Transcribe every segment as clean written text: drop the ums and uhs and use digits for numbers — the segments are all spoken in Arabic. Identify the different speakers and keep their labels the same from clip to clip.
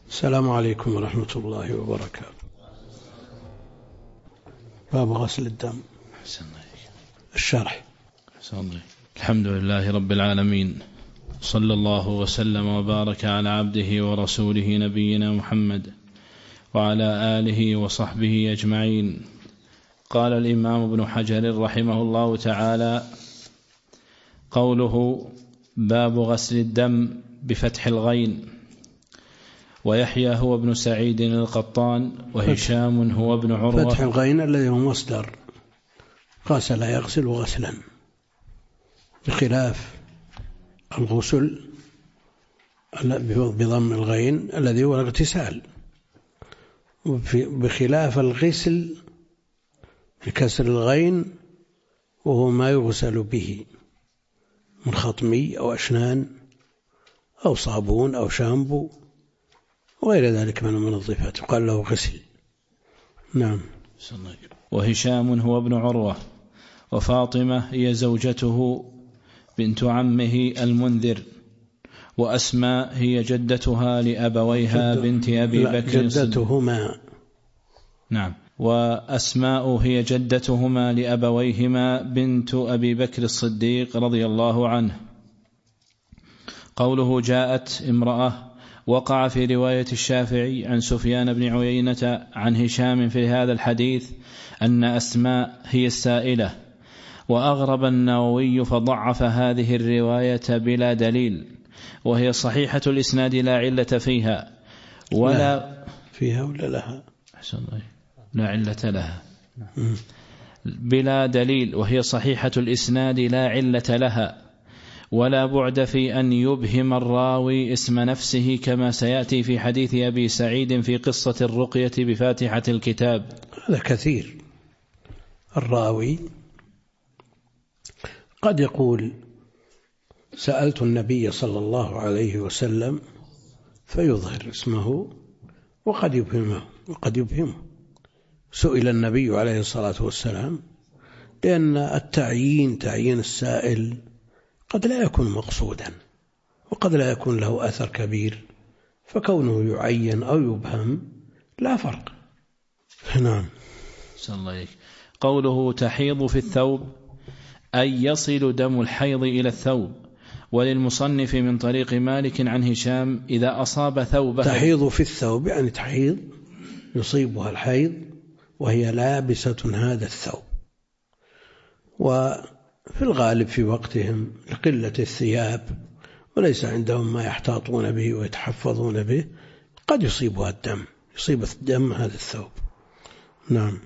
Speaker 1: السلام عليكم ورحمة الله وبركاته. باب غسل الدم. الشرح.
Speaker 2: الحمد لله رب العالمين، صلى الله وسلم وبارك على عبده ورسوله نبينا محمد وعلى آله وصحبه أجمعين. قال الإمام ابن حجر رحمه الله تعالى: قوله باب غسل الدم بفتح الغين. ويحيى هو ابن سعيد القطان، وهشام هو ابن عروة.
Speaker 1: فتح الغين الذي هو مصدر غسل يغسل غسلا، بخلاف الغسل بضم الغين الذي هو الاغتسال، بخلاف الغسل بكسر الغين وهو ما يغسل به من خطمي أو أشنان أو صابون أو شامبو وغير ذلك من المنظفات، قال له غسل. نعم.
Speaker 2: وهشام هو ابن عروة، وفاطمة هي زوجته بنت عمه المنذر، وأسماء هي جدتها لأبويها بنت أبي بكر
Speaker 1: جدتهما.
Speaker 2: نعم. وأسماء هي جدتهما لأبويهما بنت أبي بكر الصديق رضي الله عنه. قوله جاءت امرأة، وقع في رواية الشافعي عن سفيان بن عيينة عن هشام في هذا الحديث أن أسماء هي السائلة، وأغرب النووي فضعف هذه الرواية بلا دليل، وهي صحيحة الإسناد لا علة فيها ولا
Speaker 1: فيها ولا لها،
Speaker 2: لا علة لها بلا دليل، وهي صحيحة الإسناد لا علة لها، ولا بعد في أن يبهم الراوي اسم نفسه كما سيأتي في حديث أبي سعيد في قصة الرقية بفاتحة الكتاب.
Speaker 1: هذا كثير. الراوي قد يقول سألت النبي صلى الله عليه وسلم فيظهر اسمه، وقد يبهمه سئل النبي عليه الصلاة والسلام، لأن تعيين السائل قد لا يكون مقصودا، وقد لا يكون له أثر كبير، فكونه يعين أو يبهم لا فرق. نعم.
Speaker 2: قوله تحيض في الثوب أي يصل دم الحيض إلى الثوب. وللمصنف من طريق مالك عن هشام إذا أصاب ثوبه.
Speaker 1: تحيض في الثوب يعني تحيض يصيبها الحيض وهي لابسة هذا الثوب، وفي الغالب في وقتهم لقلة الثياب وليس عندهم ما يحتاطون به ويتحفظون به، قد يصيبها الدم، يصيب الدم هذا الثوب. نعم.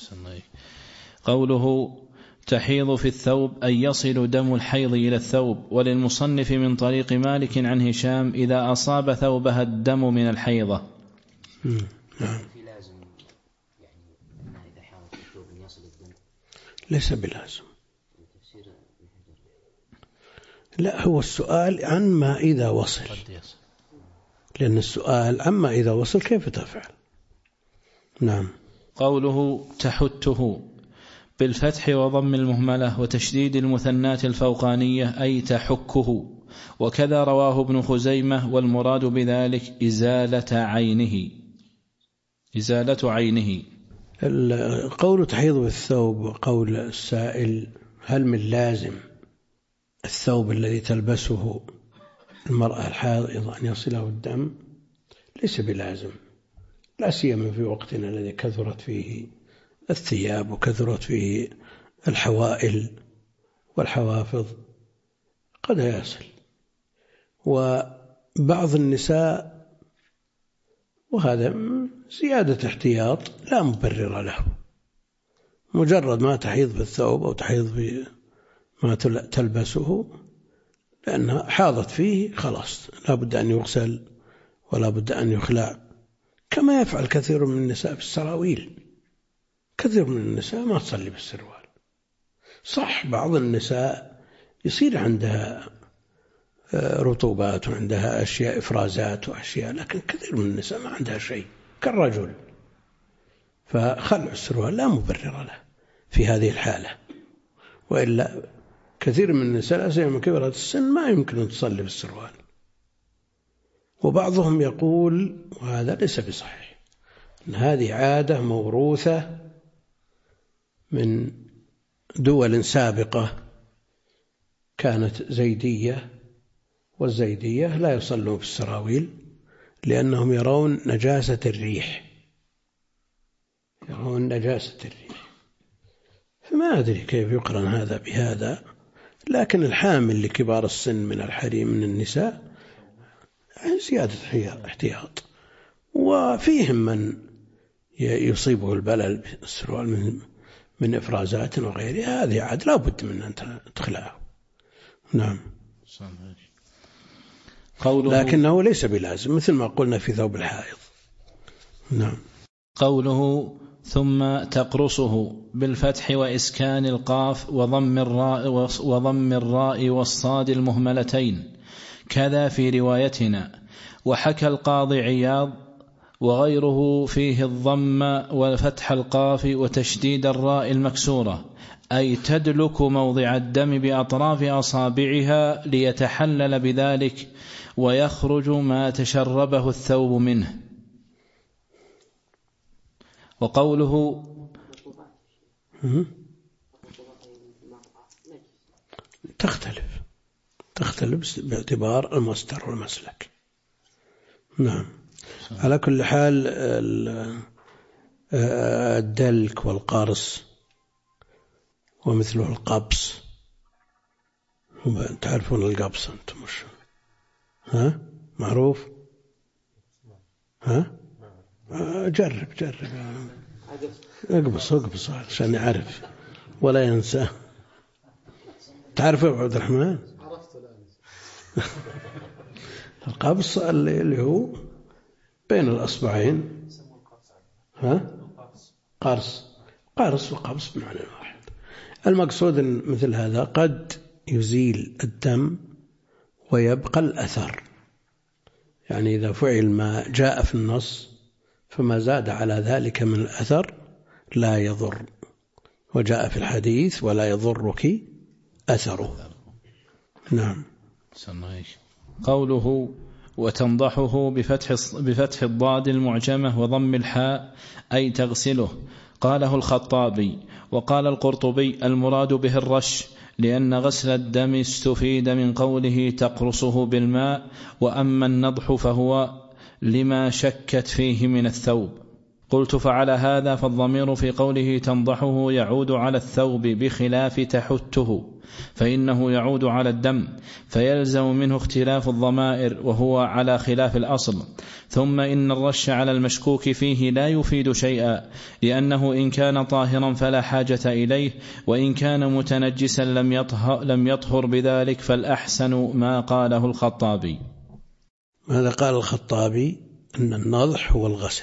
Speaker 2: قوله تحيض في الثوب أي يصل دم الحيض إلى الثوب. وللمصنف من طريق مالك عن هشام إذا أصاب ثوبها الدم من الحيضة.
Speaker 1: نعم. ليس بلازم. لا، هو السؤال عن ما إذا وصل، لأن السؤال عما إذا وصل كيف تفعل. نعم.
Speaker 2: قوله تحته بالفتح وضم المهملة وتشديد المثنات الفوقانية أي تحكه، وكذا رواه ابن خزيمة، والمراد بذلك إزالة عينه.
Speaker 1: قول تحيض بالثوب وقول السائل هل من لازم الثوب الذي تلبسه المرأة الحائض أن يصله الدم؟ ليس بلازم، لا سيما في وقتنا الذي كثرت فيه الثياب وكثرت فيه الحوائل والحوافظ، قد يصل. وبعض النساء، وهذا زيادة احتياط لا مبرر له، مجرد ما تحيض بالثوب أو تحيض بما تلبسه لأنها حاضت فيه خلاص لا بد أن يغسل ولا بد أن يخلع، كما يفعل كثير من النساء في السراويل. كثير من النساء ما تصلي بالسروال. صح، بعض النساء يصير عندها رطوبات وعندها أشياء إفرازات وأشياء، لكن كثير من النساء ما عندها شيء كالرجل، فخلع السروال لا مبرر له في هذه الحالة. وإلا كثير من النساء سيما كبرت السن ما يمكن أن تصلي بالسروال، وبعضهم يقول وهذا ليس بصحيح أن هذه عادة موروثة من دول سابقة كانت زيدية، والزيدية لا يصلون في السراويل لأنهم يرون نجاسة الريح، فما أدري كيف يقرن هذا بهذا. لكن الحامل لكبار السن من الحريم من النساء زيادة احتياط، وفيهم من يصيبه البلل بالسروال من إفرازات وغيرها، هذه عاد لا بد من أن تخلعه. نعم. لكنه ليس بلازم مثل ما قلنا في ثوب الحائض. نعم.
Speaker 2: قوله ثم تقرصه بالفتح وإسكان القاف وضم الراء والصاد المهملتين كذا في روايتنا. وحكى القاضي عياض وغيره فيه الضم وفتح القاف وتشديد الراء المكسورة، أي تدلك موضع الدم بأطراف أصابعها ليتحلل بذلك ويخرج ما تشربه الثوب منه. وقوله
Speaker 1: تختلف باعتبار المصدر والمسلك. نعم. على كل حال الدلك والقرص ومثله القبص، تعرفون القبص أنتم مش معروف؟ جرب اقبص عشان يعرف ولا ينسى. تعرف يا عبد الرحمن؟ القبص اللي هو بين الأصبعين. قرص وقبص بمعنى واحد. المقصود أن مثل هذا قد يزيل الدم ويبقى الأثر، يعني إذا فعل ما جاء في النص فما زاد على ذلك من الأثر لا يضر، وجاء في الحديث ولا يضرك أثره. نعم.
Speaker 2: قوله وتنضحه بفتح الضاد المعجمة وضم الحاء أي تغسله، قاله الخطابي. وقال القرطبي المراد به الرش، لأن غسل الدم استفيد من قوله تقرصه بالماء. وأما النضح فهو لما شكت فيه من الثوب. قلت فعلى هذا فالضمير في قوله تنضحه يعود على الثوب بخلاف تحته، فإنه يعود على الدم، فيلزم منه اختلاف الضمائر وهو على خلاف الأصل. ثم إن الرش على المشكوك فيه لا يفيد شيئا، لأنه إن كان طاهرا فلا حاجة إليه، وإن كان متنجسا لم يطهر بذلك، فالأحسن ما قاله الخطابي.
Speaker 1: ماذا قال الخطابي؟ أن النضح هو الغسل.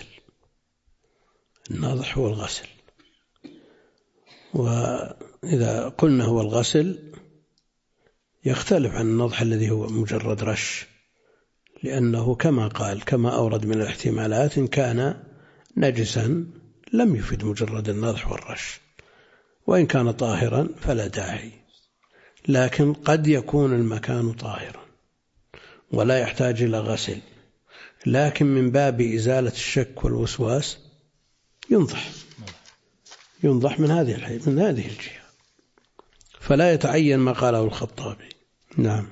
Speaker 1: وإذا قلنا هو الغسل يختلف عن النضح الذي هو مجرد رش، لأنه كما أورد من الاحتمالات إن كان نجسا لم يفيد مجرد النضح والرش، وإن كان طاهرا فلا داعي. لكن قد يكون المكان طاهرا ولا يحتاج إلى غسل، لكن من باب إزالة الشك والوسواس ينضح من هذه الجهة، فلا يتعين ما قاله الخطابي. نعم.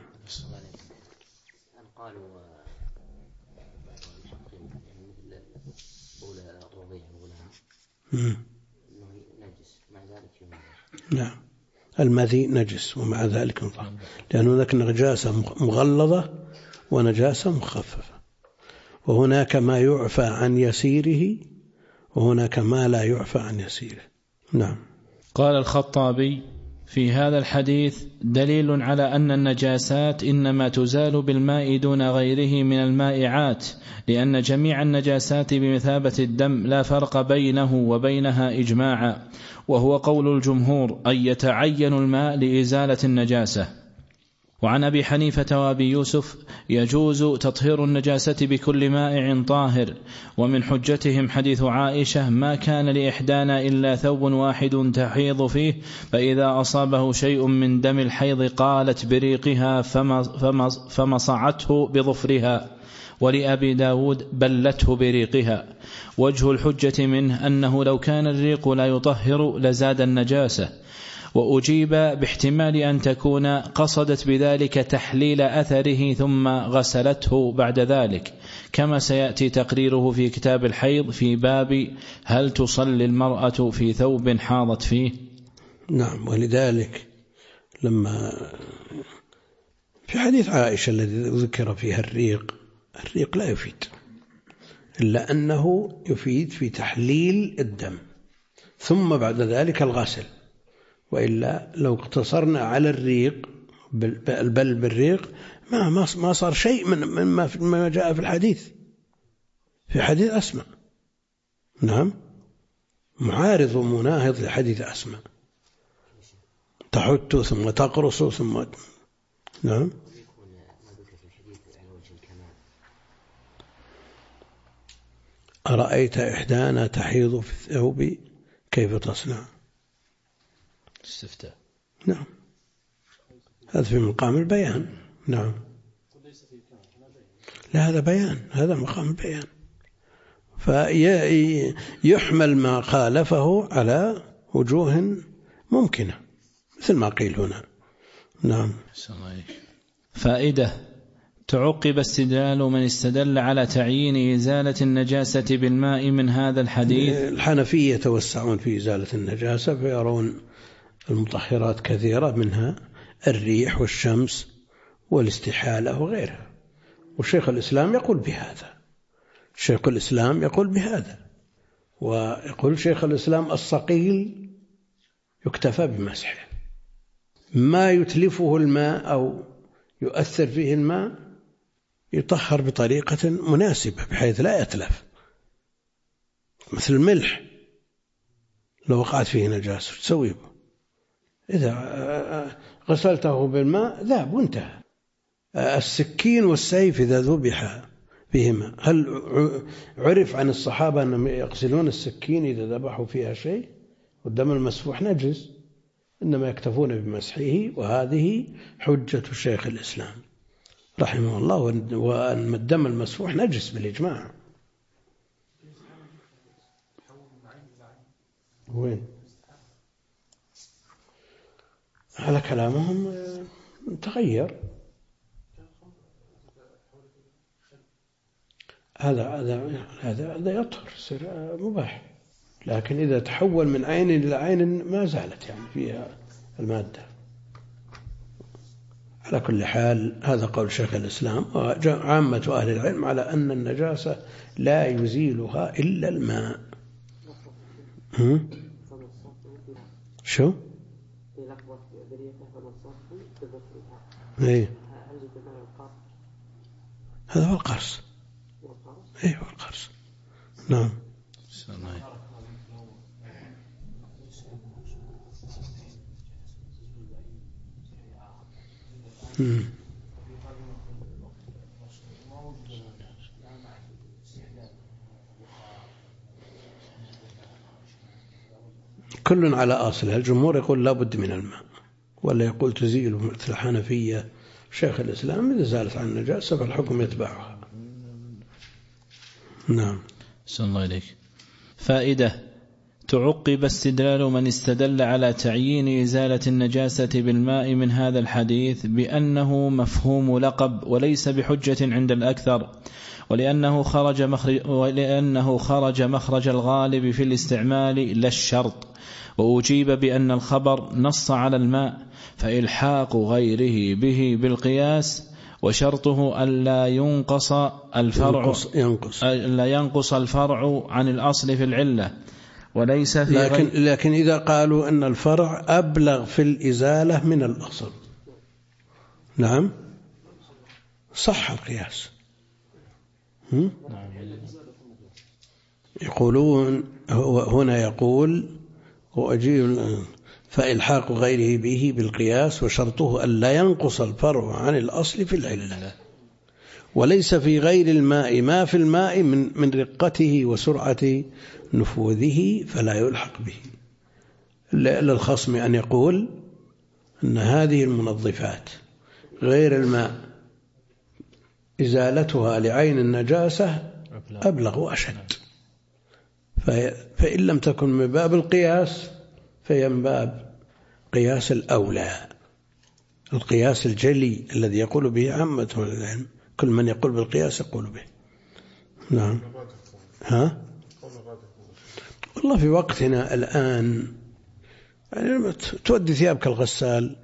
Speaker 1: نعم. المذي نجس ومع ذلك ينضح، لأن هناك نجاسة مغلظة ونجاسة مخففة، وهناك ما يعفى عن يسيره وهناك ما لا يعفى عن يسيره. نعم.
Speaker 2: قال الخطابي في هذا الحديث دليل على أن النجاسات إنما تزال بالماء دون غيره من المائعات، لأن جميع النجاسات بمثابة الدم لا فرق بينه وبينها إجماعا، وهو قول الجمهور أن يتعين الماء لإزالة النجاسة. وعن أبي حنيفة وأبي يوسف يجوز تطهير النجاسة بكل مائع طاهر، ومن حجتهم حديث عائشة ما كان لإحدانا إلا ثوب واحد تحيض فيه، فإذا أصابه شيء من دم الحيض قالت بريقها فمصعته بظفرها. ولأبي داود بلته بريقها. وجه الحجة منه أنه لو كان الريق لا يطهر لزاد النجاسة. وأجيب باحتمال أن تكون قصدت بذلك تحليل أثره ثم غسلته بعد ذلك، كما سيأتي تقريره في كتاب الحيض في باب هل تصلي المرأة في ثوب حاضت فيه.
Speaker 1: نعم. ولذلك لما في حديث عائشة الذي ذكر فيها الريق لا يفيد، إلا أنه يفيد في تحليل الدم ثم بعد ذلك الغسل، وإلا لو اقتصرنا على الريق بل بالريق ما صار شيء مما جاء في الحديث، في حديث أسماء. نعم، معارض ومناهض لحديث أسماء، تحت ثم تقرص ثم نعم. أرأيت إحدانا تحيض في الثوب كيف تصنع؟
Speaker 2: استفتاء.
Speaker 1: نعم، هذا في مقام البيان. نعم، لا هذا بيان، هذا مقام البيان، فيحمل ما خالفه على وجوه ممكنة مثل ما قيل هنا. نعم.
Speaker 2: فائدة: تعقب استدلال من استدل على تعيين إزالة النجاسة بالماء من هذا الحديث.
Speaker 1: الحنفية يتوسعون في إزالة النجاسة فيرون المطهرات كثيرة، منها الريح والشمس والاستحالة وغيرها، وشيخ الإسلام يقول بهذا. شيخ الإسلام يقول بهذا، ويقول شيخ الإسلام الصقيل يكتفى بمسحه، ما يتلفه الماء أو يؤثر فيه الماء يطهر بطريقة مناسبة بحيث لا يتلف، مثل الملح لو وقعت فيه نجاسة تسوي به، إذا غسلته بالماء ذاب وانتهى. السكين والسيف إذا ذبح بهما، هل عرف عن الصحابة أنهم يغسلون السكين إذا ذبحوا فيها شيء؟ والدم المسفوح نجس، إنما يكتفون بمسحه، وهذه حجة شيخ الإسلام رحمه الله، وأن الدم المسفوح نجس بالإجماع. وين على كلامهم تغير، هذا يطهر يصير مباح، لكن إذا تحول من عين إلى عين ما زالت يعني فيها المادة. على كل حال هذا قول شيخ الإسلام، وعامة أهل العلم على أن النجاسة لا يزيلها إلا الماء. شو؟ إيه؟ هذا هو القرص. إيه هو القرص. نعم. كل على أصله. الجمهور يقول لا بد من الماء، ولا يقول تزيل مثل الحنفية. شيخ الإسلام إذا زالت عن النجاسة فالحكم يتبعها. نعم.
Speaker 2: صلى الله عليك. فائدة: تعقب استدلال من استدل على تعيين إزالة النجاسة بالماء من هذا الحديث بأنه مفهوم لقب وليس بحجة عند الأكثر، ولأنه خرج مخرج الغالب في الاستعمال لا الشرط. وأجيب بأن الخبر نص على الماء، فإلحاق غيره به بالقياس، وشرطه ألا ينقص الفرع عن الأصل في العلة، وليس في
Speaker 1: لكن إذا قالوا أن الفرع أبلغ في الإزالة من الأصل، نعم صح القياس. يقولون هنا يقول وأجيب فإلحاق غيره به بالقياس، وشرطه ألا ينقص الفرع عن الأصل في العلة، وليس في غير الماء ما في الماء من رقته وسرعة نفوذه فلا يلحق به. للخصم أن يقول أن هذه المنظفات غير الماء إزالتها لعين النجاسة أبلغ وأشد. فإن لم تكن من باب القياس فهي من باب قياس الأولى، القياس الجلي الذي يقول به عامة العلم، كل من يقول بالقياس يقول به. نعم. والله في وقتنا الآن يعني تودي ثيابك الغسال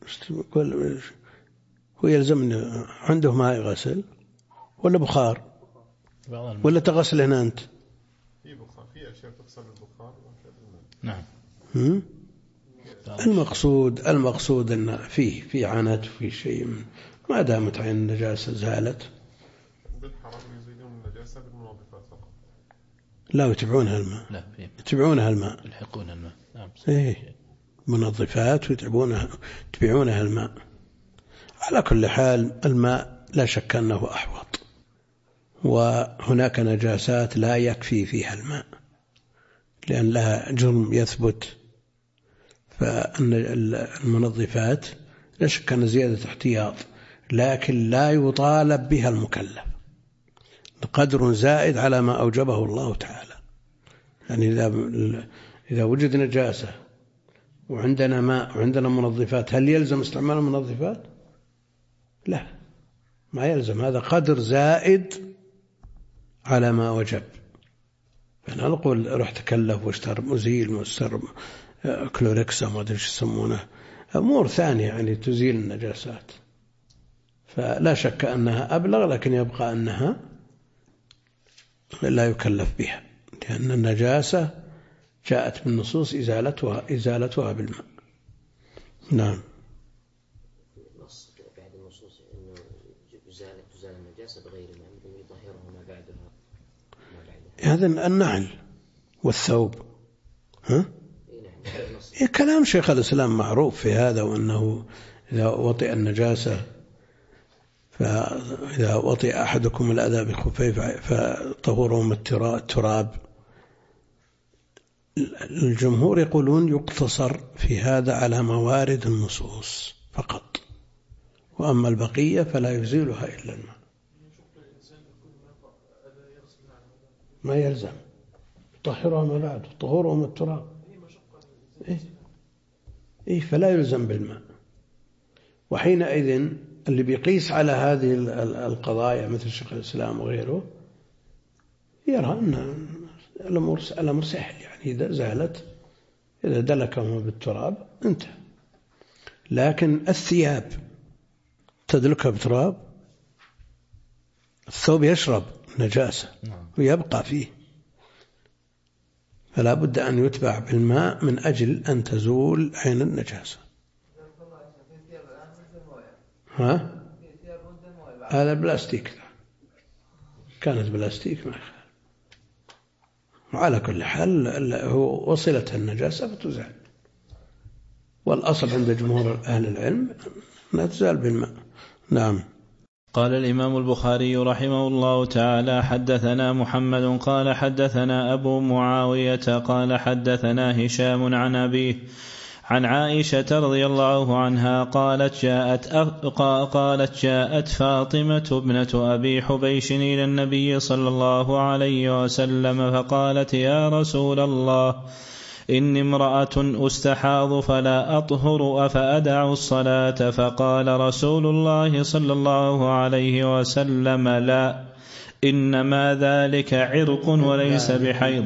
Speaker 1: هو يلزمني عنده ماء غسل ولا بخار ولا تغسل هنا أنت؟
Speaker 3: في بخار، في أشياء تغسل بالبخار.
Speaker 2: نعم.
Speaker 1: المقصود أن في عنت وفي شيء ما دامت عين النجاسة زالت.
Speaker 3: بالحرام يزيلون النجاسة بالمنظفات فقط.
Speaker 1: لا يتبعونها الماء.
Speaker 2: لا
Speaker 1: يتبعونها الماء.
Speaker 2: يلحقون الماء. نعم.
Speaker 1: منظفات ويتبعونها الماء. على كل حال الماء لا شك أنه أحوط، وهناك نجاسات لا يكفي فيها الماء لأن لها جرم يثبت، فأن المنظفات لا شك أن زيادة احتياط، لكن لا يطالب بها المكلف، قدر زائد على ما أوجبه الله تعالى. يعني إذا وجد نجاسة وعندنا ماء وعندنا منظفات، هل يلزم استعمال المنظفات؟ لا، ما يلزم، هذا قدر زائد على ما وجب. فأنا نقول روح تكلف واشتر مزيل واشتر كلوركس ما أدري ايش يسمونه، أمور ثانية يعني تزيل النجاسات، فلا شك أنها أبلغ، لكن يبقى أنها لا يكلف بها، لأن النجاسة جاءت بالنصوص إزالتها بالماء. نعم.
Speaker 4: بعد النصوص إنه تزال النجاسة بغير ماء يطهرها ما بعدها.
Speaker 1: هذا النعل والثوب. كلام شيخ الإسلام معروف في هذا، وأنه إذا وطئ النجاسة فإذا وطئ أحدكم الأذى بخفيه فطهورهم التراب. الجمهور يقولون يقتصر في هذا على موارد النصوص فقط، وأما البقية فلا يزيلها إلا الماء. ما يلزم طهرها ما بعد، طهورهم التراب. فلا يلزم بالماء. وحينئذ اللي بيقيس على هذه القضايا مثل شيخ الإسلام وغيره يرى أن الأمر سهل، يعني إذا زالت، إذا دلكهم بالتراب انتهى. لكن الثياب تدلكها بتراب، الثوب يشرب نجاسة ويبقى فيه، فلا بد أن يتبع بالماء من أجل أن تزول عين النجاسة. هذا بلاستيك، كانت بلاستيك ما يخالف. وعلى كل حال هو وصلة النجاسة فتزال، والأصل عند جمهور أهل العلم أنها تزال بالماء. نعم.
Speaker 2: قال الإمام البخاري رحمه الله تعالى: حدثنا محمد قال حدثنا أبو معاوية قال حدثنا هشام عن أبيه عن عائشة رضي الله عنها قالت جاءت فاطمة ابنة أبي حبيش إلى النبي صلى الله عليه وسلم فقالت: يا رسول الله، إني امرأة أستحاض فلا أطهر أفأدع الصلاة؟ فقال رسول الله صلى الله عليه وسلم: لا، إنما ذلك عرق وليس بحيض.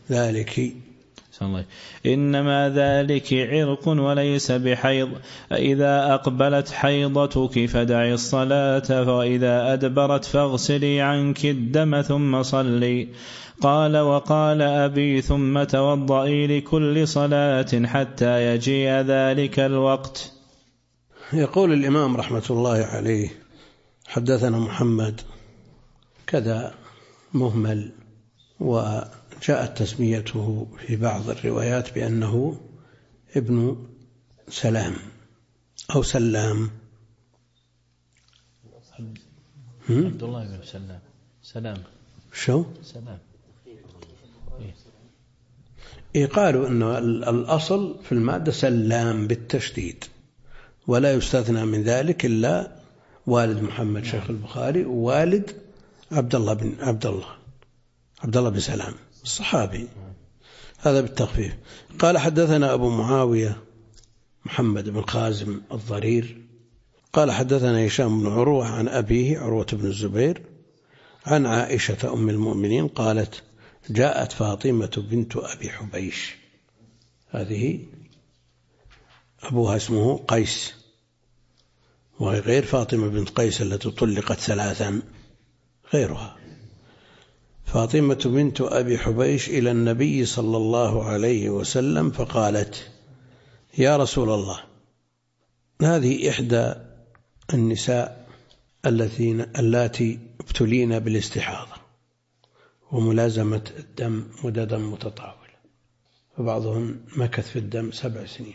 Speaker 2: إنما ذلك عرق وليس بحيض، فإذا أقبلت حيضتك فدعي الصلاة، وإذا أدبرت فاغسلي عنك الدم ثم صلي. قال: وقال أبي: ثم توضئي لكل صلاة حتى يجيء ذلك الوقت.
Speaker 1: يقول الإمام رحمة الله عليه: حدثنا محمد كذا مهمل، وجاءت تسميته في بعض الروايات بأنه ابن سلام أو سلام.
Speaker 2: عبد الله بن سلام.
Speaker 1: شو؟
Speaker 2: سلام.
Speaker 1: قالوا أن الأصل في المادة سلام بالتشديد، ولا يستثنى من ذلك إلا والد محمد شيخ البخاري ووالد عبد الله بن سلام الصحابي، هذا بالتخفيف. قال حدثنا أبو معاوية محمد بن خازم الضرير قال حدثنا هشام بن عروة عن أبيه عروة بن الزبير عن عائشة أم المؤمنين قالت جاءت فاطمة بنت أبي حبيش، هذه أبوها اسمه قيس، وهي غير فاطمة بنت قيس التي طلقت 3، غيرها، فاطمة بنت أبي حبيش إلى النبي صلى الله عليه وسلم فقالت يا رسول الله، هذه إحدى النساء اللاتي ابتلين بالاستحاضة وملازمة الدم مددا متطاولة، فبعضهم مكث في الدم 7 سنين.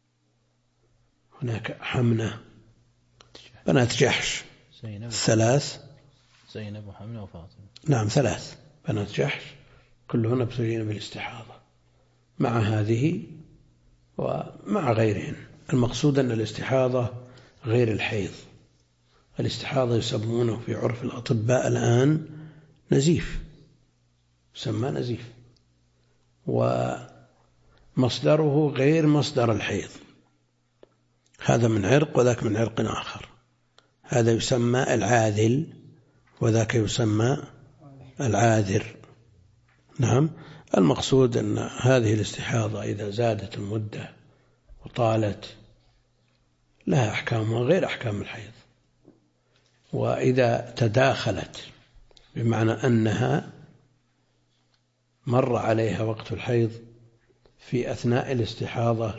Speaker 1: هناك حمنة بنات جحش 3،
Speaker 2: زينب وحمنة وفاطمة،
Speaker 1: نعم 3 بنات جحش كلهن ابتلين بالاستحاضة مع هذه ومع غيرهن. المقصود أن الاستحاضة غير الحيض. الاستحاضة يسمونه في عرف الأطباء الآن نزيف، يسمى نزيف، ومصدره غير مصدر الحيض، هذا من عرق وذاك من عرق آخر، هذا يسمى العاذل وذاك يسمى العاذر. نعم، المقصود أن هذه الاستحاضة إذا زادت المدة وطالت لها أحكامها غير أحكام الحيض، وإذا تداخلت بمعنى أنها مر عليها وقت الحيض في أثناء الاستحاضة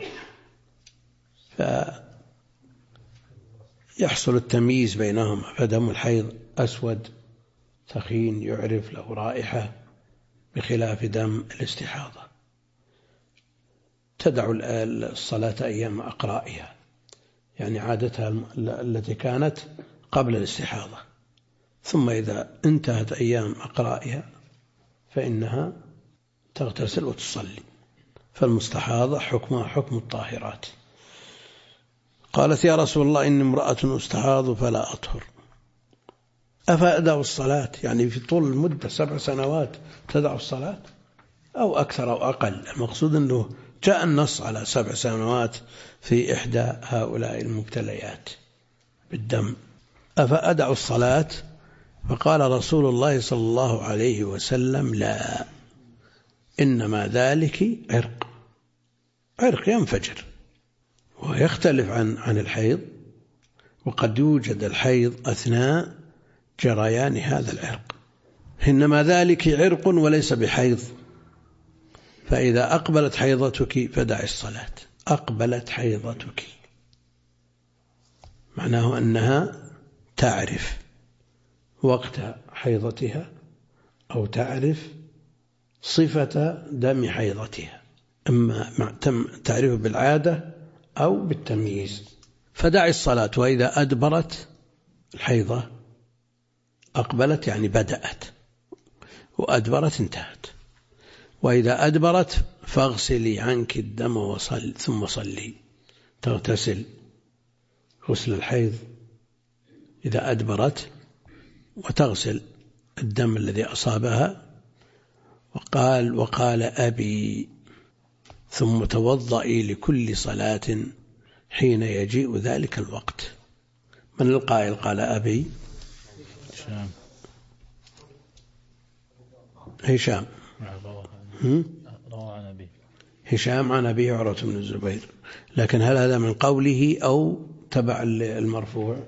Speaker 1: فيحصل التمييز بينهما، فدم الحيض أسود ثخين يعرف له رائحة بخلاف دم الاستحاضة. تدع الصلاة أيام أقرائها، يعني عادتها التي كانت قبل الاستحاضة، ثم إذا انتهت أيام أقرائها فإنها تغتسل وتصلي، فالمستحاضة حكمها حكم الطاهرات. قالت يا رسول الله إني امرأة أستحاض فلا أطهر، أفأدع الصلاة؟ يعني في طول المدة 7 سنوات تدع الصلاة أو أكثر أو أقل؟ المقصود أنه جاء النص على 7 سنوات في إحدى هؤلاء المبتليات بالدم. أفأدع الصلاة؟ فقال رسول الله صلى الله عليه وسلم لا، إنما ذلك عرق ينفجر ويختلف عن الحيض، وقد يوجد الحيض أثناء جريان هذا العرق، إنما ذلك عرق وليس بحيض، فإذا أقبلت حيضتك فدع الصلاة. أقبلت حيضتك معناه أنها تعرف وقت حيضتها أو تعرف صفة دم حيضتها، إما تعرف بالعادة أو بالتمييز، فدع الصلاة. وإذا أدبرت الحيضة، أقبلت يعني بدأت، وأدبرت انتهت، وإذا أدبرت فاغسلي عنك الدم ثم صلي، تغتسل غسل الحيض إذا أدبرت وتغسل الدم الذي أصابها. وقال أبي ثم توضئي لكل صلاة حين يجيء ذلك الوقت. من القائل قال أبي؟ هشام هشام عن أبيه عروة بن الزبير، لكن هل هذا من قوله أو تبع المرفوع؟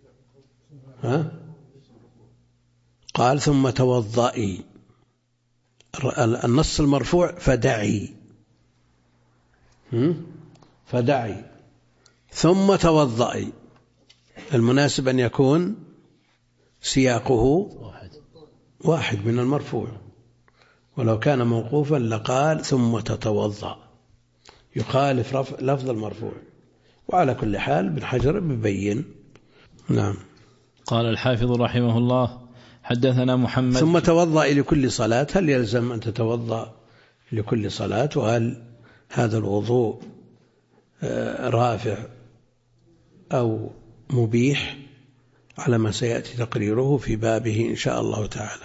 Speaker 1: قال ثم توضئي، النص المرفوع فدعي ثم توضئي، المناسب أن يكون سياقه واحد من المرفوع، ولو كان موقوفا لقال ثم تتوضأ، يخالف لفظ المرفوع. وعلى كل حال ابن حجر بيبين. نعم.
Speaker 2: قال الحافظ رحمه الله حدثنا محمد.
Speaker 1: ثم توضأ لكل صلاة، هل يلزم أن تتوضأ لكل صلاة؟ وهل هذا الوضوء رافع أو مبيح على ما سيأتي تقريره في بابه إن شاء الله تعالى.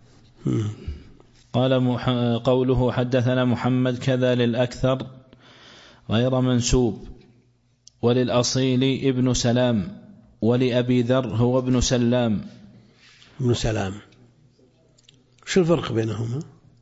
Speaker 2: قال قوله حدثنا محمد كذا للأكثر غير منسوب، وللأصيل ابن سلام، ولأبي ذر هو ابن سلام.
Speaker 1: ابن سلام، شو الفرق بينهما؟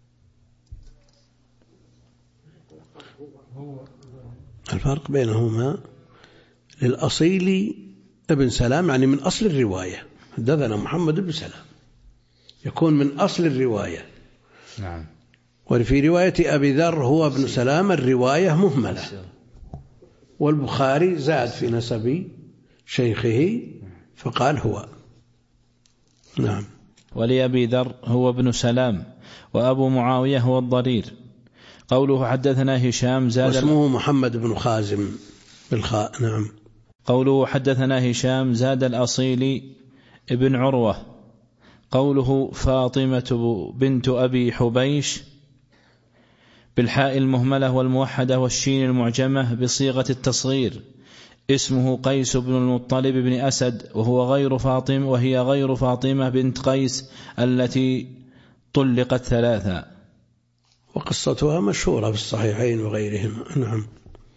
Speaker 1: الفرق بينهما للأصيل ابن سلام يعني من أصل الرواية، حدثنا محمد بن سلام يكون من أصل الرواية.
Speaker 2: نعم.
Speaker 1: وفي رواية أبي ذر هو ابن سلام الرواية مهملة، والبخاري زاد في نسب شيخه فقال هو. نعم.
Speaker 2: ولأبي ذر هو ابن سلام، وأبو معاوية هو الضرير. قوله حدثنا هشام زاد
Speaker 1: واسمه محمد بن خازم بالخاء. نعم.
Speaker 2: قوله حدثنا هشام زاد الأصيل ابن عروة. قوله فاطمة بنت أبي حبيش بالحاء المهملة والموحدة والشين المعجمة بصيغة التصغير، اسمه قيس بن المطلب بن أسد، وهي غير فاطمة بنت قيس التي طلقت ثلاثا،
Speaker 1: وقصتها مشهورة في الصحيحين وغيرهما. نعم.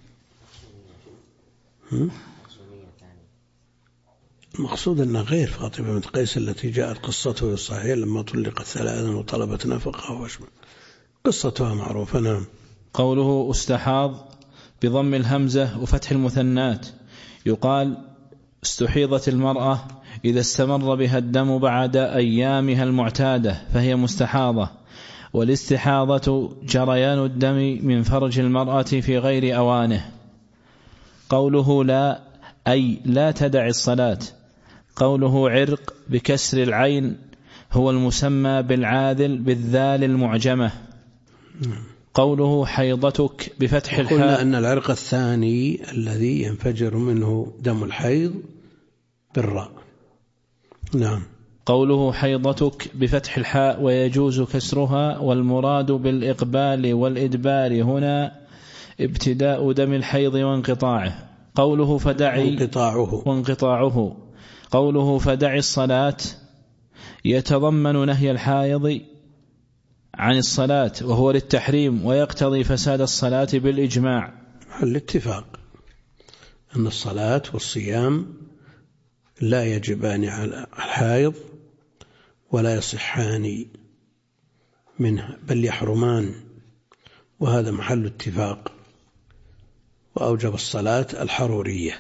Speaker 1: المقصود أنها غير فاطمة بنت قيس التي جاءت قصته في الصحيحين لما طلقت ثلاثا وطلبت نفقة وشمل، قصتها معروفة. نعم.
Speaker 2: قوله استحاض بضم الهمزة وفتح المثنات، يقال استحيضت المرأة إذا استمر بها الدم بعد أيامها المعتادة فهي مستحاضة، والاستحاضة جريان الدم من فرج المرأة في غير أوانه. قوله لا أي لا تدع الصلاة. قوله عرق بكسر العين هو المسمى بالعاذل بالذال المعجمة. قوله حيضتك بفتح الحاء.
Speaker 1: قلنا أن العرق الثاني الذي ينفجر منه دم الحيض بالراء. نعم.
Speaker 2: قوله حيضتك بفتح الحاء ويجوز كسرها، والمراد بالإقبال والإدبار هنا ابتداء دم الحيض وانقطاعه. قوله فدعي وانقطاعه. قوله فدعي الصلاة يتضمن نهي الحائض عن الصلاة وهو للتحريم، ويقتضي فساد الصلاة بالإجماع.
Speaker 1: الاتفاق أن الصلاة والصيام لا يجبان على الحائض ولا يصحان منها بل يحرمان، وهذا محل اتفاق. وأوجب الصلاة الحرورية،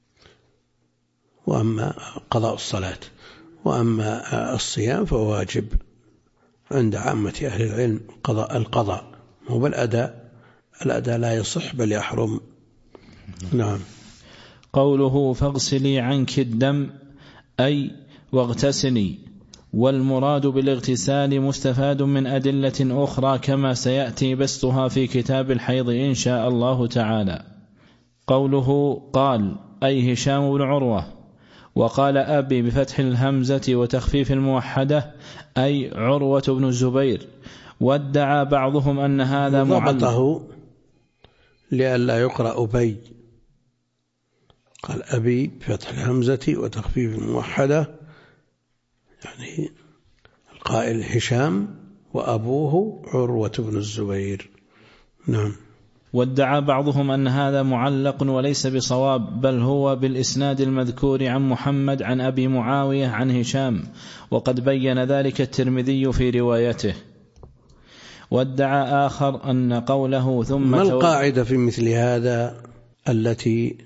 Speaker 1: وأما قضاء الصلاة، وأما الصيام فواجب عند عامة أهل العلم القضاء مو بالأداء، الأداء لا يصح بل يحرم. نعم.
Speaker 2: قوله فاغسلي عنك الدم أي واغتسلي، والمراد بالاغتسال مستفاد من أدلة أخرى كما سيأتي بسطها في كتاب الحيض إن شاء الله تعالى. قوله قال أي هشام بن عروة، وقال أبي بفتح الهمزة وتخفيف الموحدة أي عروة بن الزبير، وادعى بعضهم أن هذا
Speaker 1: ضبطه لئلا يقرأ أبي، قال أبي بفتح الهمزة وتخفيف الموحدة، يعني القائل هشام وأبوه عروة بن الزبير. نعم.
Speaker 2: وادعى بعضهم أن هذا معلق وليس بصواب، بل هو بالإسناد المذكور عن محمد عن أبي معاوية عن هشام، وقد بين ذلك الترمذي في روايته. وادعى آخر أن قوله ثم
Speaker 1: ما القاعدة في مثل هذا التي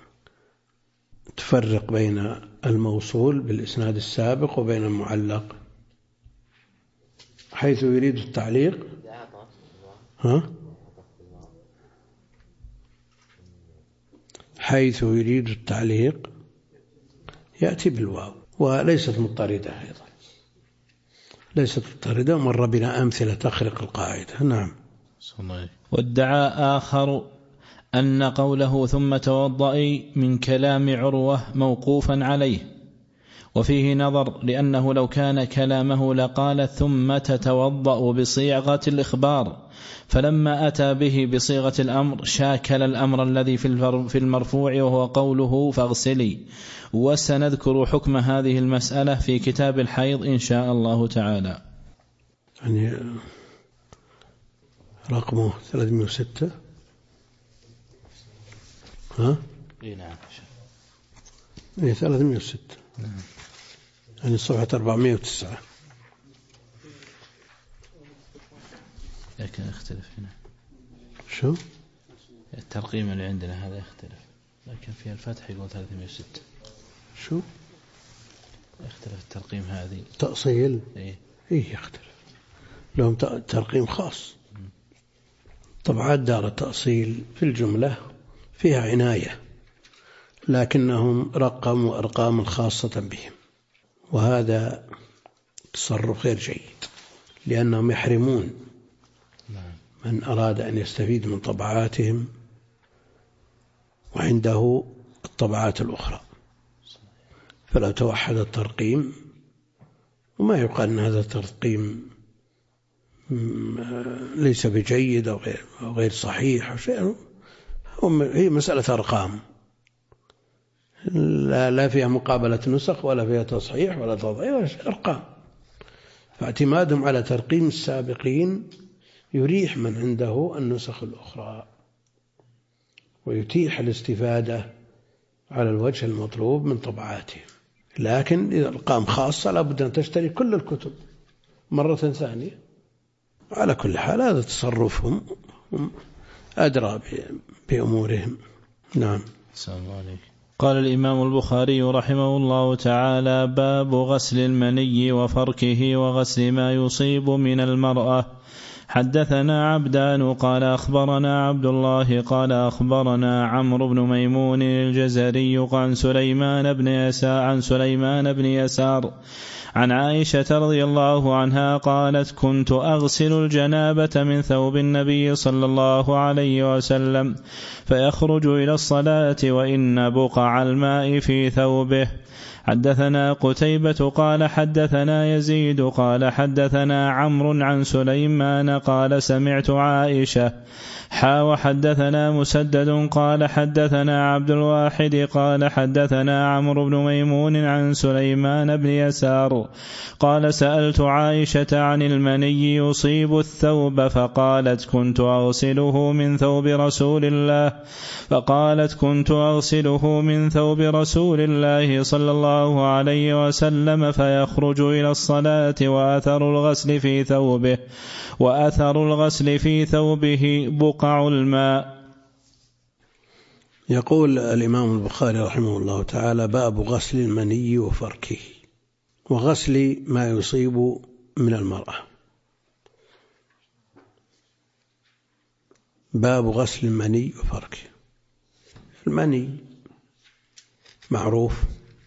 Speaker 1: تفرق بين الموصول بالإسناد السابق وبين المعلق حيث يريد التعليق؟ حيث يريد التعليق يأتي بالواو، وليست مضطردة أيضا، ليست مضطردة، مر بنا أمثلة تخرق القاعدة. نعم.
Speaker 2: وادعى آخر أن قوله ثم توضئي من كلام عروة موقوفا عليه، وفيه نظر، لأنه لو كان كلامه لقال ثم تتوضأ بصيغة الإخبار، فلما أتى به بصيغة الأمر شاكل الأمر الذي في المرفوع وهو قوله فاغسلي. وسنذكر حكم هذه المسألة في كتاب الحيض إن شاء الله تعالى.
Speaker 1: يعني رقمه 306. ها؟
Speaker 2: نعم.
Speaker 1: 306. يعني صفحة 409.
Speaker 2: لكن يختلف هنا.
Speaker 1: شو؟
Speaker 2: الترقيم اللي عندنا هذا يختلف، لكن في الفتح يقول 306.
Speaker 1: شو؟
Speaker 2: يختلف الترقيم هذه.
Speaker 1: تأصيل؟ إيه يختلف، لهم ترقيم خاص. طبعات دار التأصيل في الجملة فيها عناية، لكنهم رقموا أرقام خاصة بهم، وهذا تصرف غير جيد، لأنهم يحرمون من أراد أن يستفيد من طبعاتهم وعنده الطبعات الأخرى. فلو توحد الترقيم، وما يقال أن هذا الترقيم ليس بجيد أو غير صحيح أو شيء، هي مسألة أرقام، لا فيها مقابلة نسخ ولا فيها تصحيح ولا تضعيف، أرقام. فاعتمادهم على ترقيم السابقين يريح من عنده النسخ الأخرى، ويتيح الاستفادة على الوجه المطلوب من طبعاتهم. لكن إذا أرقام خاصة لابد أن تشتري كل الكتب مرة ثانية. على كل حال هذا تصرفهم، أدرى بأمورهم. نعم.
Speaker 2: السلام عليكم. قال الإمام البخاري رحمه الله تعالى: باب غسل المني وفركه وغسل ما يصيب من المرأة. حدثنا عبدان قال أخبرنا عبد الله قال أخبرنا عمرو بن ميمون الجزري عن سليمان بن يسار عن عائشة رضي الله عنها قالت: كنت أغسل الجنابة من ثوب النبي صلى الله عليه وسلم فيخرج إلى الصلاة وإن بقع الماء في ثوبه. حدثنا قتيبة قال حدثنا يزيد قال حدثنا عمرو عن سليمان قال سمعت عائشة وحدثنا مسدد قال حدثنا عبد الواحد قال حدثنا عمرو بن ميمون عن سليمان بن يسار قال: سألت عائشة عن المني يصيب الثوب فقالت: كنت أغسله من ثوب رسول الله صلى الله عليه وسلم فيخرج إلى الصلاة وأثر الغسل في ثوبه بقع الماء.
Speaker 1: يقول الإمام البخاري رحمه الله تعالى: باب غسل المني وفركه وغسل ما يصيب من المرأة. باب غسل المني وفركه. المني معروف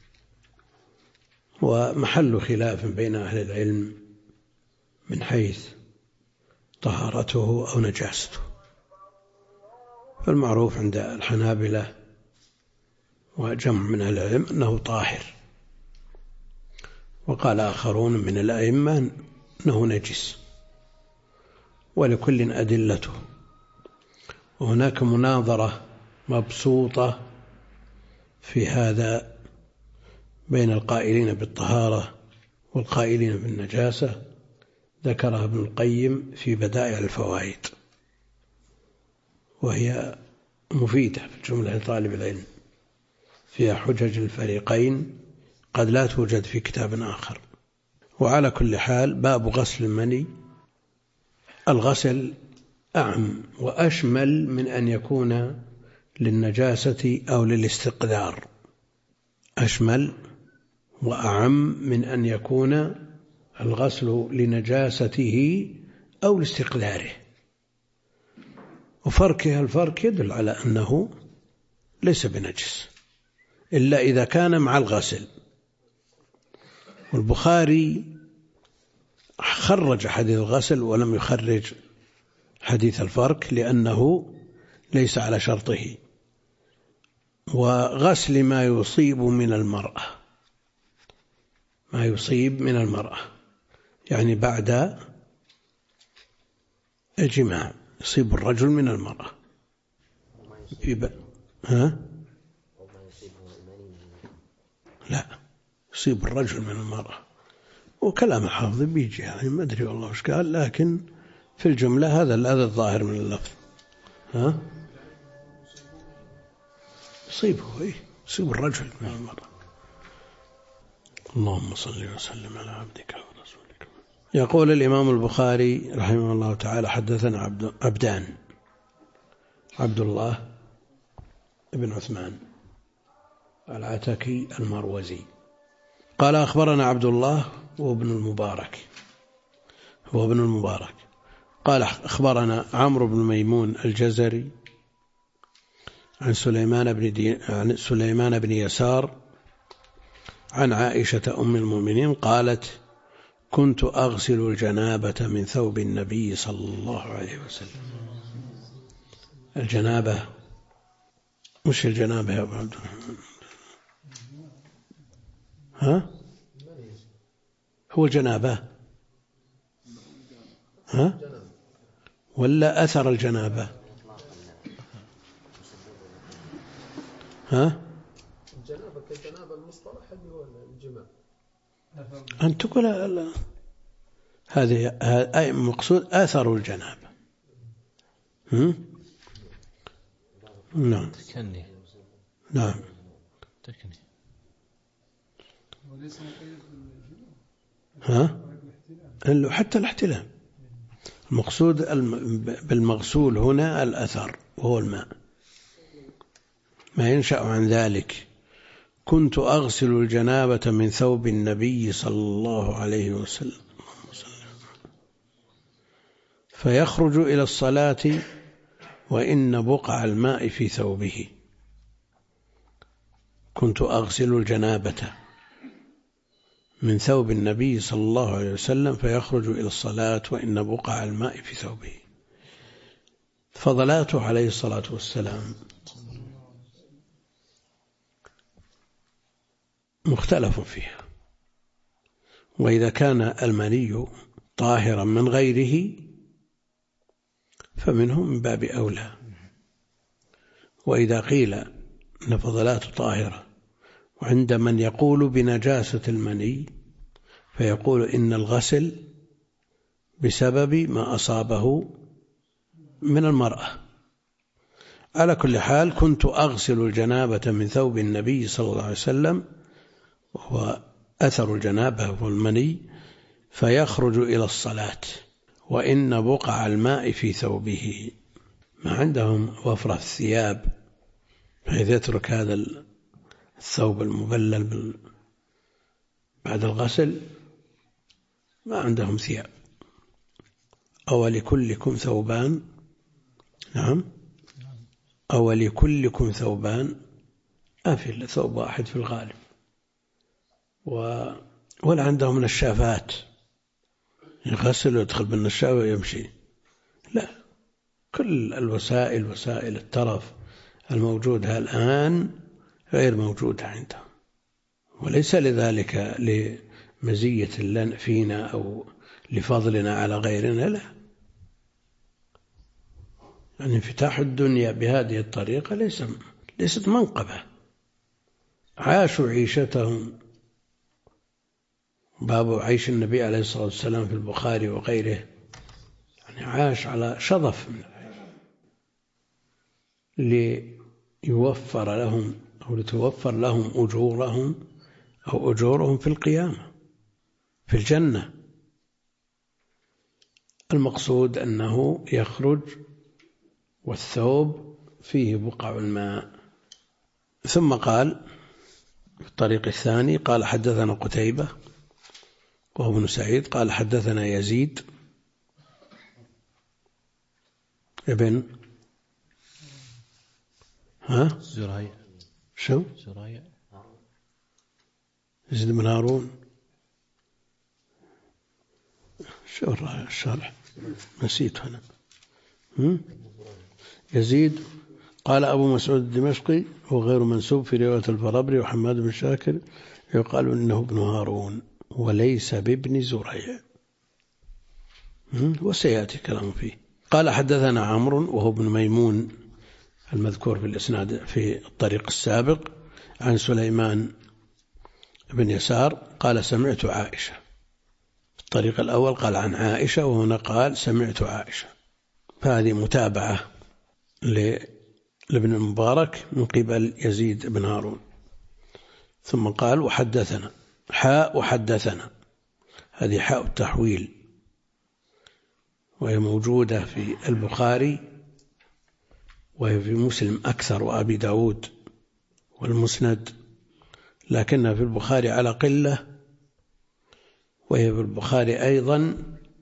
Speaker 1: ومحل خلاف بين أهل العلم من حيث طهارته أو نجاسته. فالمعروف عند الحنابلة وجمع من أهل العلم أنه طاهر، وقال آخرون من الأئمة أنه نجس، ولكل أدلته. وهناك مناظرة مبسوطة في هذا بين القائلين بالطهارة والقائلين بالنجاسة، ذكرها ابن القيم في بدائع الفوائد، وهي مفيدة في الجملة لطالب العلم، فيها حجج الفريقين قد لا توجد في كتاب آخر. وعلى كل حال باب غسل المني، الغسل أعم وأشمل من أن يكون للنجاسة أو للاستقذار، أشمل وأعم من أن يكون الغسل لنجاسته أو لاستقذاره. وفركها، الفرك يدل على أنه ليس بنجس إلا إذا كان مع الغسل. والبخاري خرج حديث الغسل ولم يخرج حديث الفرك لأنه ليس على شرطه. وغسل ما يصيب من المرأة، ما يصيب من المرأة، يعني بعد الجماع يصيب الرجل من المرأة. ها؟ لا، يصيب الرجل من المرأة. وكلام حافظ بيجي يعني ما أدري والله وش قال، لكن في الجملة هذا الظاهر من اللفظ. ها؟ يصيبه يصيب الرجل من المرأة. اللهم صل وسلم على عبدك ورسولك. يقول الإمام البخاري رحمه الله تعالى: حدثنا عبدان، عبد الله بن عثمان العتكي المروزي قال: أخبرنا عبد الله وابن المبارك، هو ابن المبارك، قال: أخبرنا عمرو بن ميمون الجزري عن سليمان بن يسار عن عائشة أم المؤمنين قالت: كنت أغسل الجنابة من ثوب النبي صلى الله عليه وسلم. الجنابة مش الجنابة يا أبو عبد الرحمن؟ ها؟ هو الجنابة ها؟ ولا أثر الجنابة؟ ها؟
Speaker 5: الجنابة كالجنابة المصطلح اللي هو الجماع.
Speaker 1: أن تقول هذه أي مقصود أثر الجنابة. نعم نعم. ها؟ حتى الاحتلام المقصود بالمغسول هنا الأثر وهو الماء، ما ينشأ عن ذلك. كنت أغسل الجنابة من ثوب النبي صلى الله عليه وسلم فيخرج إلى الصلاة وإن بقع الماء في ثوبه. كنت أغسل الجنابة من ثوب النبي صلى الله عليه وسلم فيخرج إلى الصلاة وإن بقع الماء في ثوبه. فضلاته عليه الصلاة والسلام مختلف فيها، وإذا كان المني طاهرا من غيره فمنه من باب أولى، وإذا قيل أن فضلاته طاهرة وعند من يقول بنجاسة المني فيقول إن الغسل بسبب ما أصابه من المرأة. على كل حال كنت أغسل الجنابة من ثوب النبي صلى الله عليه وسلم، وهو أثر الجنابة والمني، فيخرج إلى الصلاة وإن بقع الماء في ثوبه. ما عندهم وفرة في الثياب بحيث يترك هذا الثوب المبلل بعد الغسل، ما عندهم ثياب. أو لكلكم ثوبان، نعم، أو لكلكم ثوبان، ما في إلا ثوب واحد في الغالب. ولا عندهم نشافات يغسل ويدخل بالنشافة ويمشي، لا، كل الوسائل وسائل الترف الموجودة الآن غير موجودة عندهم، وليس لذلك لمزية لنا فينا أو لفضلنا على غيرنا، لا، يعني انفتاح الدنيا بهذه الطريقة ليست منقبة. عاشوا عيشتهم، باب عيش النبي عليه الصلاة والسلام في البخاري وغيره، يعني عاش على شظف من ليوفر لهم أو لتوفر لهم أجورهم في القيامة في الجنة. المقصود أنه يخرج والثوب فيه بقع الماء. ثم قال في الطريق الثاني قال: حدثنا قتيبة وهو ابن سعيد قال: حدثنا يزيد ابن
Speaker 2: زريع.
Speaker 1: شو؟
Speaker 2: زريع.
Speaker 1: يزيد بن هارون. شو الشرح؟ نسيت أنا. يزيد قال أبو مسعود الدمشقي هو غير منسوب في رواية الفرابري وحماد بن شاكر يقال إنه ابن هارون وليس بابن زريع، وسيأتي كلام فيه. قال حدثنا عمرو وهو ابن ميمون المذكور في الإسناد في الطريق السابق عن سليمان بن يسار قال سمعت عائشة. في الطريق الأول قال عن عائشة، وهنا قال سمعت عائشة، فهذه متابعة لابن المبارك من قبل يزيد بن هارون. ثم قال وحدثنا حاء وحدثنا، هذه حاء التحويل، وهي موجودة في البخاري وهي في مسلم أكثر وأبي داود والمسند، لكنها في البخاري على قلة، وهي في البخاري أيضا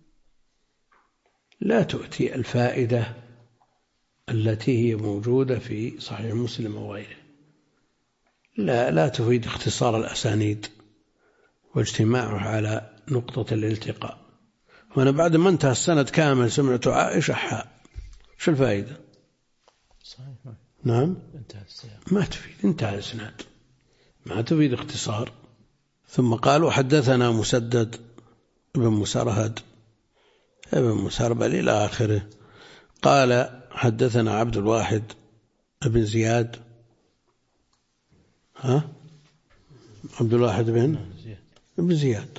Speaker 1: لا تؤتي الفائدة التي هي موجودة في صحيح مسلم وغيره، لا تفيد اختصار الأسانيد واجتماعه على نقطة الالتقاء. وأنا بعد ما انتهى السند كامل سمعت عائشة حاء، شو الفائدة؟
Speaker 2: صحيح.
Speaker 1: نعم
Speaker 2: انتهى السياق،
Speaker 1: ما تفيد، انتهى الاسناد، ما تفيد اختصار. ثم قال وحدثنا مسدد بن مسرهد ابن مسربل إلى آخره. قال حدثنا عبد الواحد بن زياد، عبد الواحد بن زياد.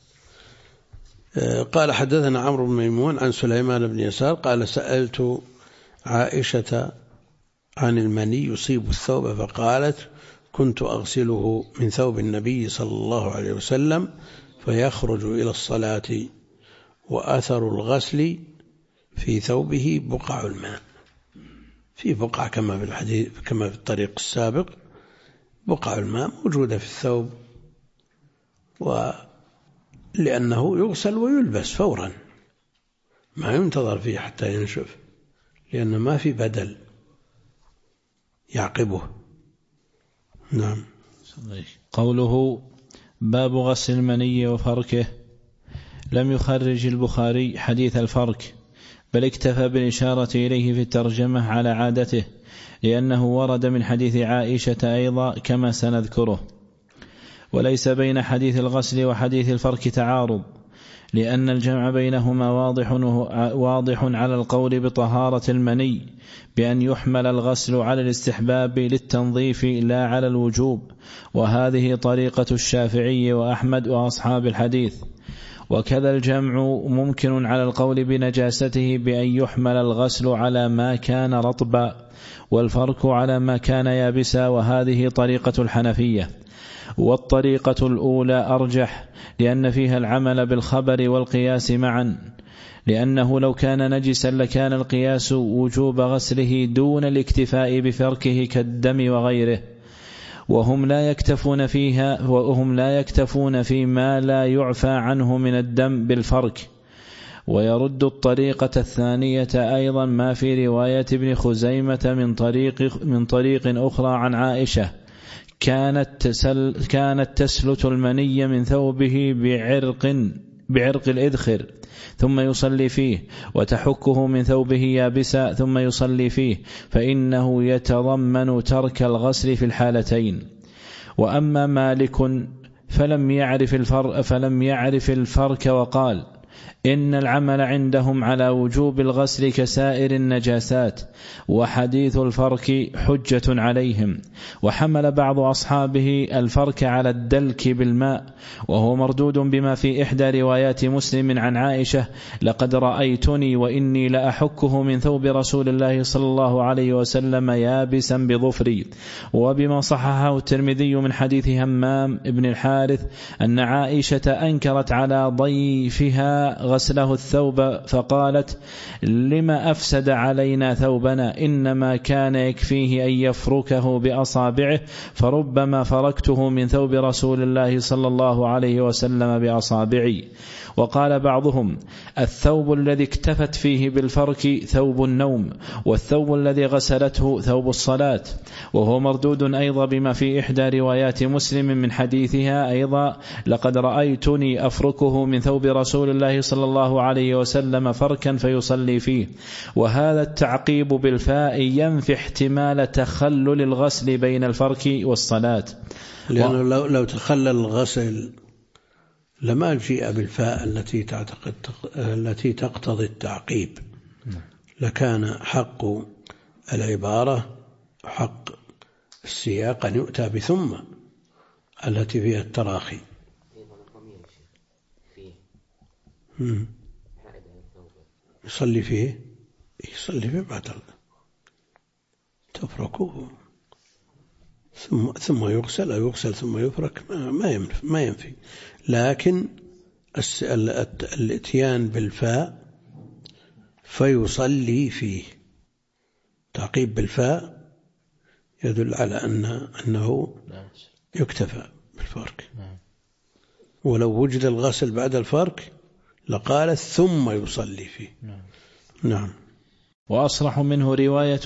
Speaker 1: قال حدثنا عمرو بن ميمون عن سليمان بن يسار قال سألت عائشة عن المني يصيب الثوب فقالت كنت أغسله من ثوب النبي صلى الله عليه وسلم فيخرج إلى الصلاة وأثر الغسل في ثوبه بقع الماء، في بقع كما في الحديث كما في الطريق السابق، بقع الماء موجودة في الثوب، ولأنه يغسل ويلبس فورا، ما ينتظر فيه حتى ينشف، لأن ما في بدل يعقبه. نعم.
Speaker 2: قوله باب غسل المني وفركه، لم يخرج البخاري حديث الفرك، بل اكتفى بالإشارة إليه في الترجمة على عادته، لأنه ورد من حديث عائشة أيضا كما سنذكره. وليس بين حديث الغسل وحديث الفرك تعارض، لأن الجمع بينهما واضح على القول بطهارة المني بأن يحمل الغسل على الاستحباب للتنظيف لا على الوجوب، وهذه طريقة الشافعي وأحمد وأصحاب الحديث. وكذا الجمع ممكن على القول بنجاسته بأن يحمل الغسل على ما كان رطبا والفرك على ما كان يابسا، وهذه طريقة الحنفية. والطريقة الأولى أرجح، لأن فيها العمل بالخبر والقياس معا، لأنه لو كان نجسا لكان القياس وجوب غسله دون الاكتفاء بفركه كالدم وغيره، وهم لا يكتفون فيما لا يعفى عنه من الدم بالفرك. ويرد الطريقة الثانية أيضا ما في رواية ابن خزيمة من طريق أخرى عن عائشة كانت تسلت المني من ثوبه بعرق الإذخر ثم يصلي فيه، وتحكه من ثوبه يابسا ثم يصلي فيه، فإنه يتضمن ترك الغسل في الحالتين. وأما مالك فلم يعرف الفرك وقال إن العمل عندهم على وجوب الغسل كسائر النجاسات، وحديث الفرك حجة عليهم. وحمل بعض أصحابه الفرك على الدلك بالماء، وهو مردود بما في إحدى روايات مسلم عن عائشة لقد رأيتني وإني لأحكه من ثوب رسول الله صلى الله عليه وسلم يابسا بظفري. وبما صححه الترمذي من حديث همام ابن الحارث أن عائشة أنكرت على ضيفها غسله الثوب فقالت لما أفسد علينا ثوبنا، إنما كان يكفيه أن يفركه بأصابعه، فربما فركته من ثوب رسول الله صلى الله عليه وسلم بأصابعي. وقال بعضهم الثوب الذي اكتفت فيه بالفرك ثوب النوم، والثوب الذي غسلته ثوب الصلاة. وهو مردود أيضا بما في إحدى روايات مسلم من حديثها أيضا لقد رأيتني أفركه من ثوب رسول الله صلى الله عليه وسلم فركا فيصلي فيه. وهذا التعقيب بالفاء ينفي احتمال تخلل الغسل بين الفرك والصلاة،
Speaker 1: لأنه لو تخلل الغسل لما جيء بالفاء التي تقتضي التعقيب لكان حق العبارة حق السياق أن يؤتى بثم التي فيها التراخي. يصلي فيه بعد تفركه ثم يغسل أو يغسل ثم يفرك ما ينفي، لكن الاتيان بالفاء فيصلي فيه، تعقيب بالفاء يدل على أنه يكتفى بالفرك، ولو وجد الغسل بعد الفرك لقال ثم يصلي فيه. نعم.
Speaker 2: وأصرح منه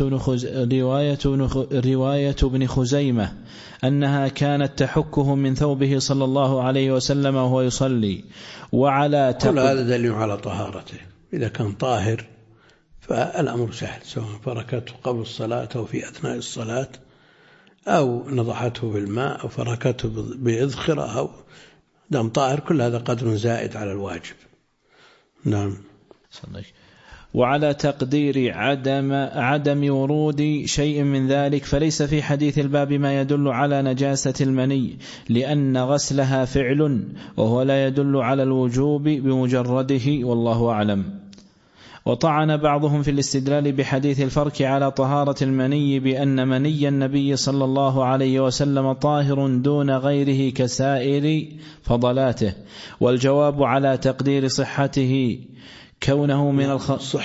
Speaker 2: رواية ابن خزيمة أنها كانت تحكه من ثوبه صلى الله عليه وسلم وهو يصلي. وعلى
Speaker 1: كل هذا دليل على طهارته، إذا كان طاهر فالأمر سهل، سواء فركته قبل الصلاة أو في أثناء الصلاة أو نضحته بالماء أو فركته بإذخرة أو دم طاهر، كل هذا قدر زائد على الواجب. نعم.
Speaker 2: صدق. وعلى تقدير عدم ورود شيء من ذلك فليس في حديث الباب ما يدل على نجاسة المني، لأن غسلها فعل وهو لا يدل على الوجوب بمجرده، والله أعلم. وطعن بعضهم في الاستدلال بحديث الفرك على طهارة المني بأن مني النبي صلى الله عليه وسلم طاهر دون غيره كسائر فضلاته، والجواب على تقدير صحته كونه من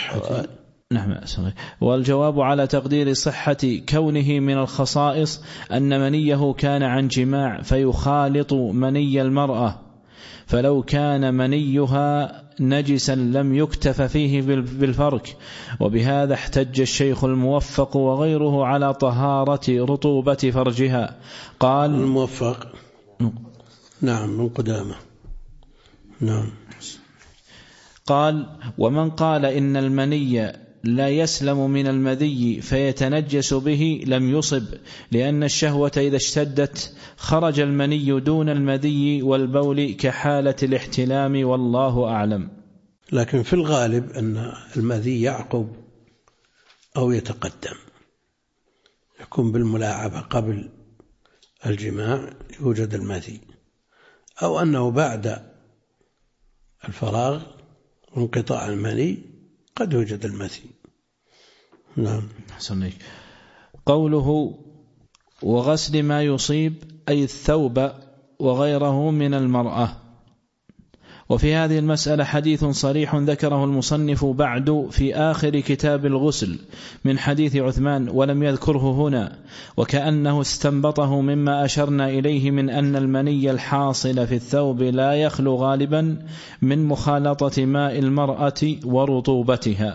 Speaker 2: والجواب على تقدير صحة كونه من الخصائص أن منيه كان عن جماع فيخالط مني المرأة، فلو كان منيها نجسا لم يكتف فيه بالفرك. وبهذا احتج الشيخ الموفق وغيره على طهارة رطوبة فرجها. قال
Speaker 1: الموفق نعم من قدامه. نعم.
Speaker 2: قال ومن قال إن المني لا يسلم من المذي فيتنجس به لم يصب، لأن الشهوة إذا اشتدت خرج المني دون المذي والبول كحالة الاحتلام، والله أعلم.
Speaker 1: لكن في الغالب أن المذي يعقب أو يتقدم، يكون بالملاعبة قبل الجماع يوجد المذي، أو أنه بعد الفراغ وانقطاع المني قد يوجد المذي. نعم.
Speaker 2: حسنك. قوله وغسل ما يصيب أي الثوب وغيره من المرأة. وفي هذه المسألة حديث صريح ذكره المصنف بعد في آخر كتاب الغسل من حديث عثمان ولم يذكره هنا، وكأنه استنبطه مما أشرنا إليه من أن المني الحاصل في الثوب لا يخلو غالبا من مخالطة ماء المرأة ورطوبتها.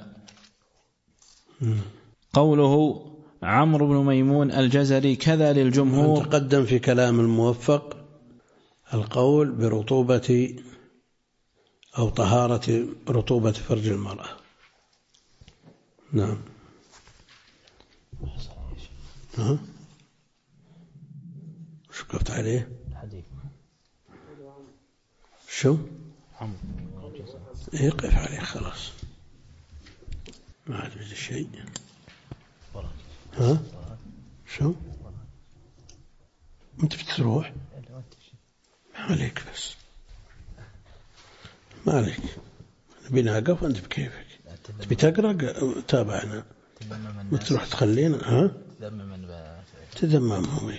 Speaker 2: قوله عمرو بن ميمون الجزري كذا للجمهور.
Speaker 1: تقدم في كلام الموفق القول برطوبة أو طهارة رطوبة فرج المرأة. نعم. شو قفت عليه؟ شو؟ يقف عليه خلاص ما عاد بيجي شيء. ها؟ شو؟ أنت بتروح؟ ما عليك بس ما عليك، نبي نقف وأنت بكيفك. تبي تقرأ تابعنا وتروح تخلينا. ها؟ تذممهم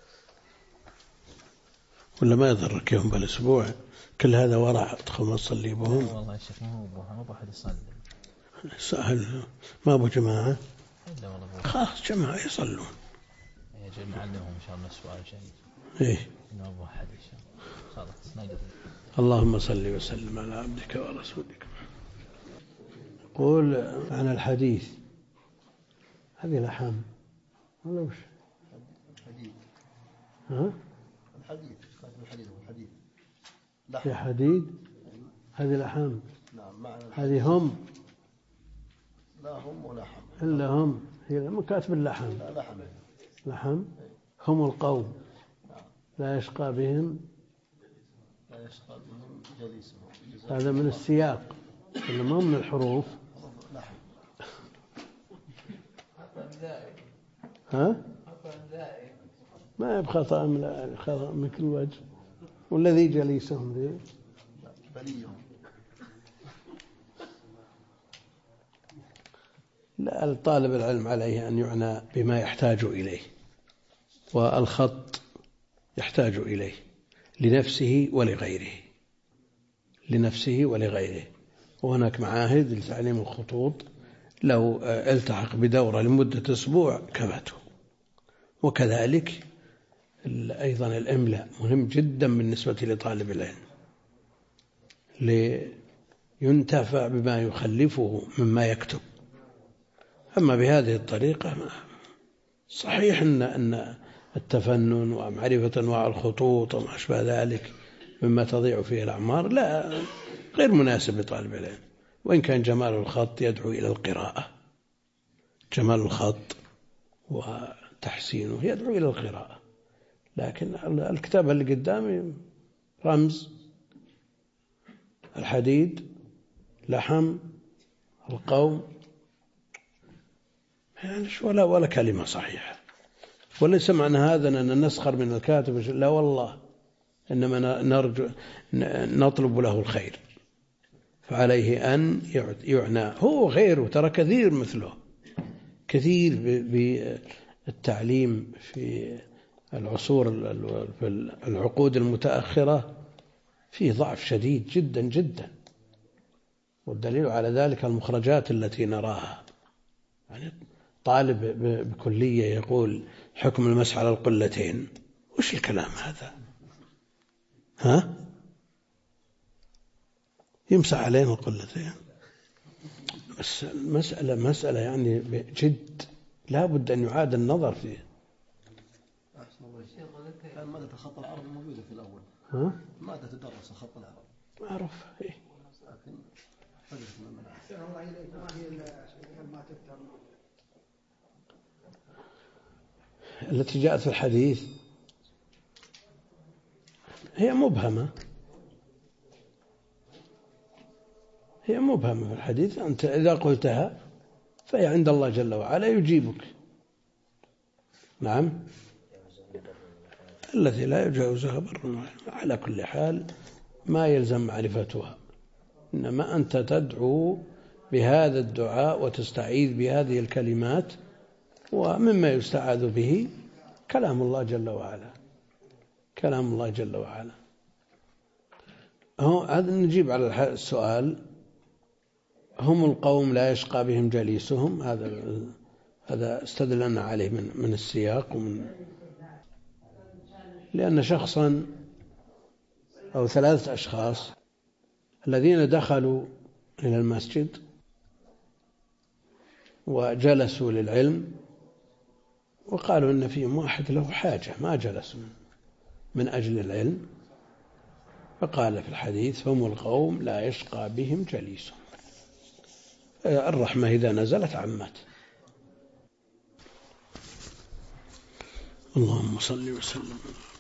Speaker 1: ولا ما يضرك يوم بالأسبوع كل هذا ورع تدخل ما تصلي بهم.
Speaker 2: والله يا شيخ ما هو أحد يصلي
Speaker 1: سهل، ما أبو جماعة خلاص جماعة يصلون.
Speaker 2: نعلمهم إن شاء الله سؤال جيد.
Speaker 1: إيه.
Speaker 2: إنه أبو أحد إن شاء الله خلاص.
Speaker 1: اللهم صل وسلم على عبدك ورسولك. قول عن الحديث هذه لحام ولا وش؟ ها؟
Speaker 6: الحديد
Speaker 1: في حديد هذه لحام.
Speaker 6: نعم.
Speaker 1: هذه هم
Speaker 6: لا هم ولا حم
Speaker 1: إلا هم، هي من كاتب اللحم.
Speaker 6: لا
Speaker 1: لحم هم القوم لا يشقى بهم
Speaker 6: جليسه.
Speaker 1: هذا من السياق، إنما من الحروف.
Speaker 6: لاحق.
Speaker 1: ها؟ ما يبقى خطأ من كل وجه. والذي جليسهم ذي
Speaker 6: بليهم.
Speaker 1: لا، الطالب العلم عليه أن يعنى بما يحتاج إليه، والخط يحتاج إليه لنفسه ولغيره، لنفسه ولغيره. وهناك معاهد لتعليم الخطوط لو التحق بدورة لمدة أسبوع كفته. وكذلك أيضا الإملاء مهم جدا بالنسبة لطالب العلم، لينتفع بما يخلفه مما يكتب. أما بهذه الطريقة صحيح أن التفنن ومعرفة أنواع الخطوط وما أشبه ذلك مما تضيع فيه الأعمار لا غير مناسب لطالب العلم، وإن كان جمال الخط يدعو إلى القراءة، جمال الخط وتحسينه يدعو إلى القراءة. لكن الكتابة اللي قدامي رمز، الحديد، لحم، القوم، يعني ولا كلمة صحيحة. وليس معنى هذا أننا نسخر من الكاتب، لا والله، إنما نطلب له الخير، فعليه أن يعنى هو غيره. ترى كثير مثله، كثير بالتعليم في العصور، في العقود المتأخرة فيه ضعف شديد جدا جدا. والدليل على ذلك المخرجات التي نراها. يعني طالب بكلية يقول حكم المسح على القلتين، وش الكلام هذا؟ ها؟ يمسح علينا القلتين؟ بس مسألة يعني بجد لا بد أن يعاد النظر فيه.
Speaker 6: كان مادة الخط العربي موجودة في الأول.
Speaker 1: ها؟
Speaker 6: مادة تدرس الخط العربي.
Speaker 1: ما أعرف. إيه.
Speaker 6: لكن حدث من المناعة.
Speaker 5: الله إليك، ما هي المادة
Speaker 1: التي جاءت في الحديث هي مبهمة، هي مبهمة في الحديث. أنت إذا قلتها فهي عند الله جل وعلا يجيبك. نعم. التي لا يجاوزها بر. على كل حال ما يلزم معرفتها، إنما أنت تدعو بهذا الدعاء وتستعيذ بهذه الكلمات، ومما يستعاذ به كلام الله جل وعلا، كلام الله جل وعلا. هذا نجيب على السؤال. هم القوم لا يشقى بهم جليسهم، هذا استدلنا عليه من السياق، لأن شخصا أو 3 أشخاص الذين دخلوا إلى المسجد وجلسوا للعلم، وقالوا إن فيهم واحد له حاجة ما جلسوا من أجل العلم، فقال في الحديث هم القوم لا يشقى بهم جليسهم. الرحمة إذا نزلت عمت. اللهم صل وسلم.